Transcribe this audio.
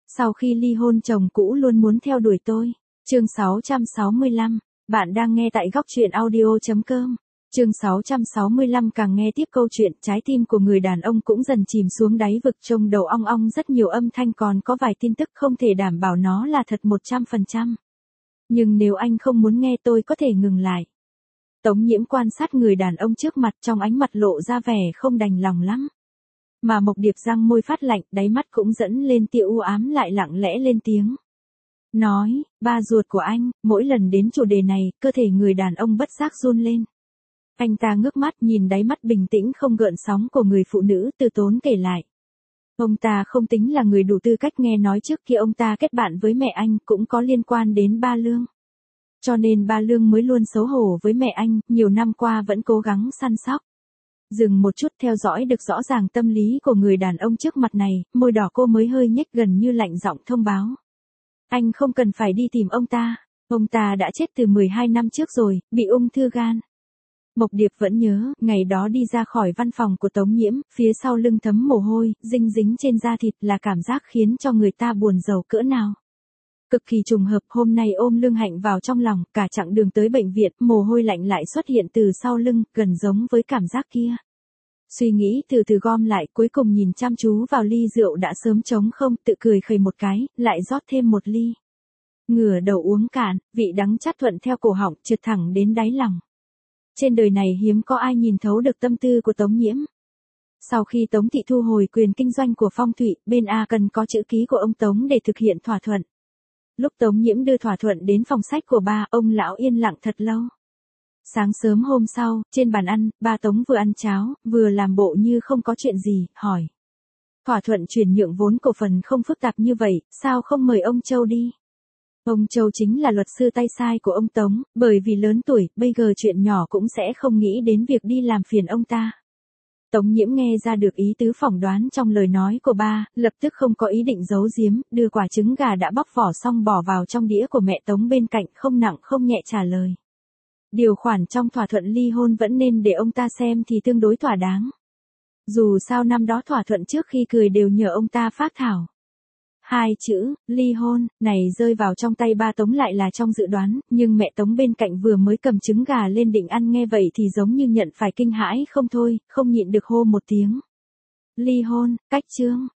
Sau khi ly hôn chồng cũ luôn muốn theo đuổi tôi. Chương 665, bạn đang nghe tại góc truyện audio.com. Chương 665 càng nghe tiếp câu chuyện, trái tim của người đàn ông cũng dần chìm xuống đáy vực, trong đầu ong ong rất nhiều âm thanh, còn có vài tin tức không thể đảm bảo nó là thật 100%. Nhưng nếu anh không muốn nghe tôi có thể ngừng lại. Tống Nhiễm quan sát người đàn ông trước mặt, trong ánh mặt lộ ra vẻ không đành lòng lắm. Mà Mộc Điệp răng môi phát lạnh, đáy mắt cũng dẫn lên tia u ám, lại lặng lẽ lên tiếng. Nói, ba ruột của anh. Mỗi lần đến chủ đề này, cơ thể người đàn ông bất giác run lên. Anh ta ngước mắt nhìn đáy mắt bình tĩnh không gợn sóng của người phụ nữ, từ tốn kể lại. Ông ta không tính là người đủ tư cách, nghe nói trước kia ông ta kết bạn với mẹ anh cũng có liên quan đến ba Lương. Cho nên ba Lương mới luôn xấu hổ với mẹ anh, nhiều năm qua vẫn cố gắng săn sóc. Dừng một chút, theo dõi được rõ ràng tâm lý của người đàn ông trước mặt này, môi đỏ cô mới hơi nhếch, gần như lạnh giọng thông báo. Anh không cần phải đi tìm ông ta đã chết từ 12 năm trước rồi, bị ung thư gan. Mộc Điệp vẫn nhớ, ngày đó đi ra khỏi văn phòng của Tống Nhiễm, phía sau lưng thấm mồ hôi, dinh dính trên da thịt, là cảm giác khiến cho người ta buồn rầu cỡ nào. Cực kỳ trùng hợp, hôm nay ôm Lương Hạnh vào trong lòng, cả chặng đường tới bệnh viện, mồ hôi lạnh lại xuất hiện từ sau lưng, gần giống với cảm giác kia. Suy nghĩ từ từ gom lại, cuối cùng nhìn chăm chú vào ly rượu đã sớm trống không, tự cười khẩy một cái, lại rót thêm một ly. Ngửa đầu uống cạn, vị đắng chát thuận theo cổ họng, trượt thẳng đến đáy lòng. Trên đời này hiếm có ai nhìn thấu được tâm tư của Tống Nhiễm. Sau khi Tống Thị thu hồi quyền kinh doanh của Phong Thụy, bên A cần có chữ ký của ông Tống để thực hiện thỏa thuận. Lúc Tống Nhiễm đưa thỏa thuận đến phòng sách của ba, ông lão yên lặng thật lâu. Sáng sớm hôm sau, trên bàn ăn, ba Tống vừa ăn cháo, vừa làm bộ như không có chuyện gì, hỏi. Thỏa thuận chuyển nhượng vốn cổ phần không phức tạp như vậy, sao không mời ông Châu đi? Ông Châu chính là luật sư tay sai của ông Tống, bởi vì lớn tuổi, bây giờ chuyện nhỏ cũng sẽ không nghĩ đến việc đi làm phiền ông ta. Tống Nhiễm nghe ra được ý tứ phỏng đoán trong lời nói của ba, lập tức không có ý định giấu giếm, đưa quả trứng gà đã bóc vỏ xong bỏ vào trong đĩa của mẹ Tống bên cạnh, không nặng không nhẹ trả lời. Điều khoản trong thỏa thuận ly hôn vẫn nên để ông ta xem thì tương đối thỏa đáng. Dù sao năm đó thỏa thuận trước khi cười đều nhờ ông ta phác thảo. Hai chữ, ly hôn, này rơi vào trong tay ba Tống lại là trong dự đoán, nhưng mẹ Tống bên cạnh vừa mới cầm trứng gà lên định ăn, nghe vậy thì giống như nhận phải kinh hãi không thôi, không nhịn được hô một tiếng. Ly hôn, cách chương.